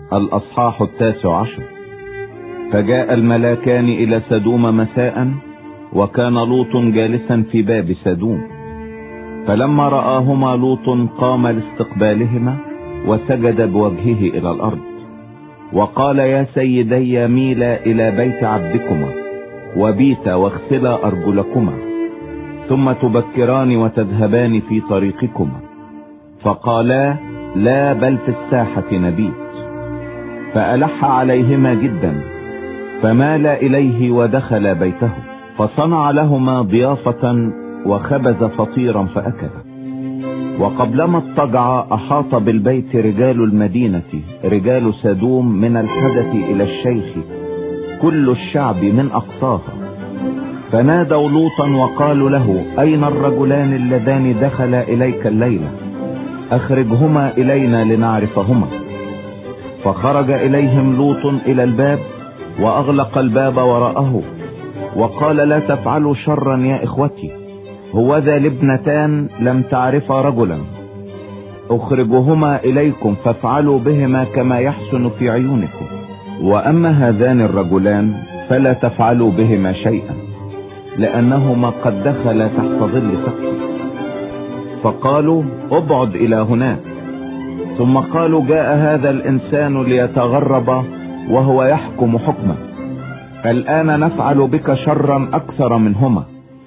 الأصحاح 19. فجاء الملاكان إلى سدوم مساء، وكان لوط جالسا في باب سدوم. فلما رآهما لوط قام لاستقبالهما وسجد بوجهه إلى الأرض، وقال: يا سيدي، ميلا إلى بيت عبدكما وبيتا واغسلا أرجلكما، ثم تبكران وتذهبان في طريقكما. فقالا: لا، بل في الساحة نبيت. فألح عليهما جدا، فمال إليه ودخل بيته، فصنع لهما ضيافة وخبز فطيرا فأكل. وقبلما اضطجع أحاط بالبيت رجال المدينة، رجال سدوم، من الحدث إلى الشيخ، كل الشعب من أقصاها. فنادوا لوطا وقالوا له: أين الرجلان اللذان دخلا إليك الليلة؟ أخرجهما إلينا لنعرفهما. فخرج إليهم لوط إلى الباب وأغلق الباب وراءه، وقال: لا تفعلوا شرا يا إخوتي، هوذا لابنتان لم تعرفا رجلا، أخرجهما إليكم فافعلوا بهما كما يحسن في عيونكم، وأما هذان الرجلان فلا تفعلوا بهما شيئا، لأنهما قد دخلا تحت ظل سقف. فقالوا: ابعد إلى هناك. ثم قالوا: جاء هذا الإنسان ليتغرب وهو يحكم حكما، الآن نفعل بك شرا أكثر منهما.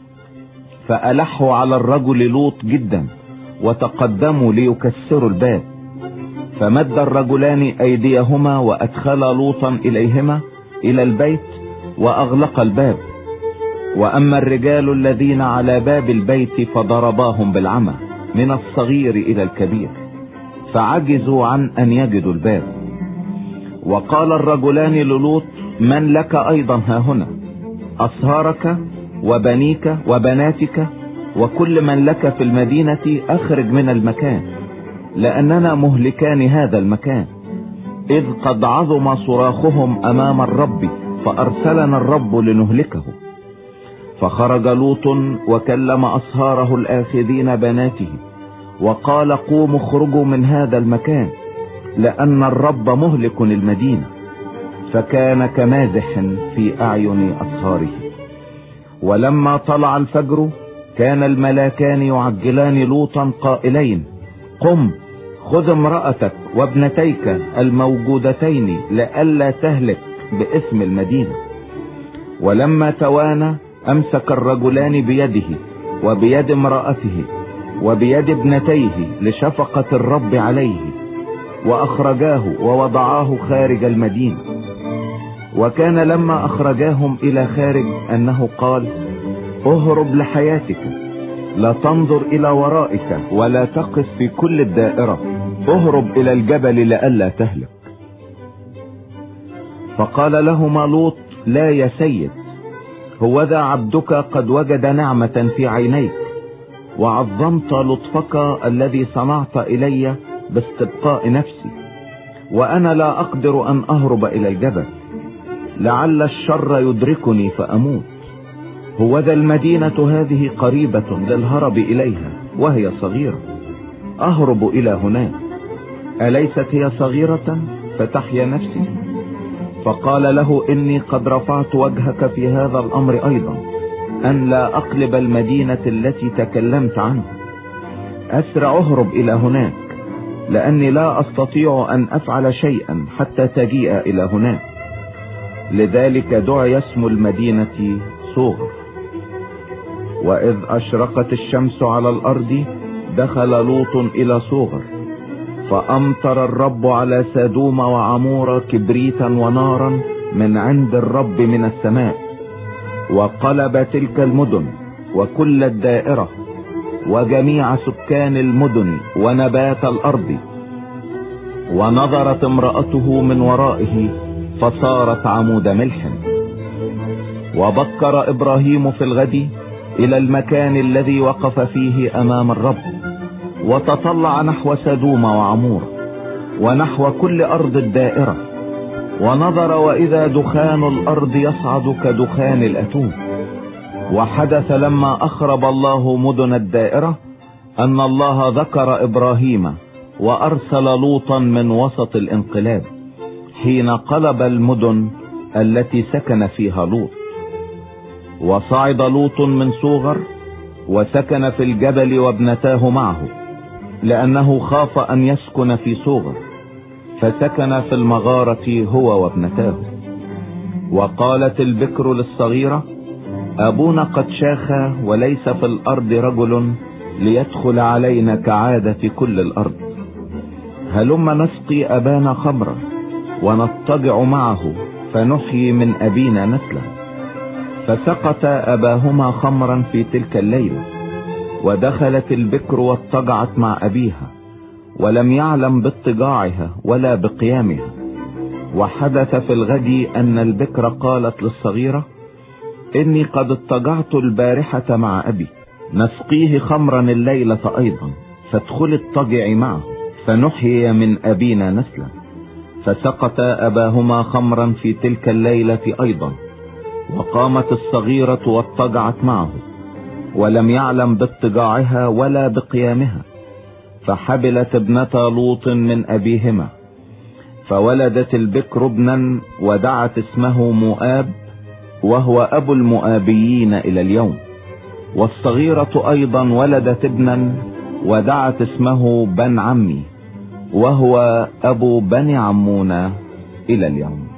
فألحوا على الرجل لوط جدا، وتقدموا ليكسروا الباب. فمد الرجلان أيديهما وأدخلا لوطا إليهما إلى البيت وأغلق الباب. وأما الرجال الذين على باب البيت فضرباهم بالعمى من الصغير إلى الكبير، فعجزوا عن أن يجدوا الباب. وقال الرجلان للوط: من لك أيضا ها هنا؟ أصهارك وبنيك وبناتك وكل من لك في المدينة أخرج من المكان، لأننا مهلكان هذا المكان، إذ قد عظم صراخهم أمام الرب، فأرسلنا الرب لنهلكه. فخرج لوط وكلم أصهاره الآخذين بناته، وقال: قوموا اخرجوا من هذا المكان، لأن الرب مهلك المدينة. فكان كمازح في أعين أصهاره. ولما طلع الفجر كان الملاكان يعجلان لوطا قائلين: قم، خذ امرأتك وابنتيك الموجودتين لئلا تهلك باسم المدينة. ولما توانى أمسك الرجلان بيده وبيد امرأته وبيد ابنتيه لشفقة الرب عليه، وأخرجاه ووضعاه خارج المدينة. وكان لما أخرجاهم إلى خارج أنه قال: اهرب لحياتك، لا تنظر إلى ورائك ولا تقف في كل الدائرة، اهرب إلى الجبل لئلا تهلك. فقال لهما لوط: لا يا سيد، هوذا عبدك قد وجد نعمة في عينيك، وعظمت لطفك الذي صنعت إلي باستبقاء نفسي، وأنا لا أقدر أن أهرب إلى الجبل، لعل الشر يدركني فأموت. هوذا المدينة هذه قريبة للهرب إليها وهي صغيرة، أهرب إلى هناك، أليست هي صغيرة فتحيا نفسي؟ فقال له: إني قد رفعت وجهك في هذا الأمر أيضا، أن لا أقلب المدينة التي تكلمت عنها. أسرع اهرب إلى هناك، لأني لا أستطيع أن أفعل شيئا حتى تجيء إلى هناك. لذلك دعي اسم المدينة صوغر. وإذ أشرقت الشمس على الأرض دخل لوط إلى صوغر، فأمطر الرب على سدوم وعمورة كبريتا ونارا من عند الرب من السماء، وقلب تلك المدن وكل الدائرة وجميع سكان المدن ونبات الأرض. ونظرت امرأته من ورائه فصارت عمود ملح. وبكر إبراهيم في الغد إلى المكان الذي وقف فيه أمام الرب، وتطلع نحو سدوم وعمور ونحو كل أرض الدائرة، ونظر وإذا دخان الأرض يصعد كدخان الأتون. وحدث لما أخرب الله مدن الدائرة أن الله ذكر إبراهيم وأرسل لوطا من وسط الانقلاب، حين قلب المدن التي سكن فيها لوط. وصعد لوط من صوغر وسكن في الجبل وابنتاه معه، لأنه خاف أن يسكن في صوغر، فسكن في المغارة هو وابنتاه. وقالت البكر للصغيرة: أبونا قد شاخ وليس في الأرض رجل ليدخل علينا كعادة كل الأرض، هلما نسقي أبانا خمرا ونضطجع معه فنحيي من أبينا نسلا. فسقط أباهما خمرا في تلك الليلة، ودخلت البكر واضطجعت مع أبيها، ولم يعلم باضطجاعها ولا بقيامها. وحدث في الغد أن البكر قالت للصغيرة: إني قد اضطجعت البارحة مع أبي، نسقيه خمرا الليلة أيضا، فادخل اضطجعي معه فنحيي من أبينا نسلا. فسقط أباهما خمرا في تلك الليلة أيضا، وقامت الصغيرة واضطجعت معه، ولم يعلم باضطجاعها ولا بقيامها. فحبلت ابنتا لوط من أبيهما، فولدت البكر ابنا ودعت اسمه مؤاب، وهو أبو المؤابيين إلى اليوم. والصغيرة أيضا ولدت ابنا ودعت اسمه بن عمي، وهو أبو بني عمونة إلى اليوم.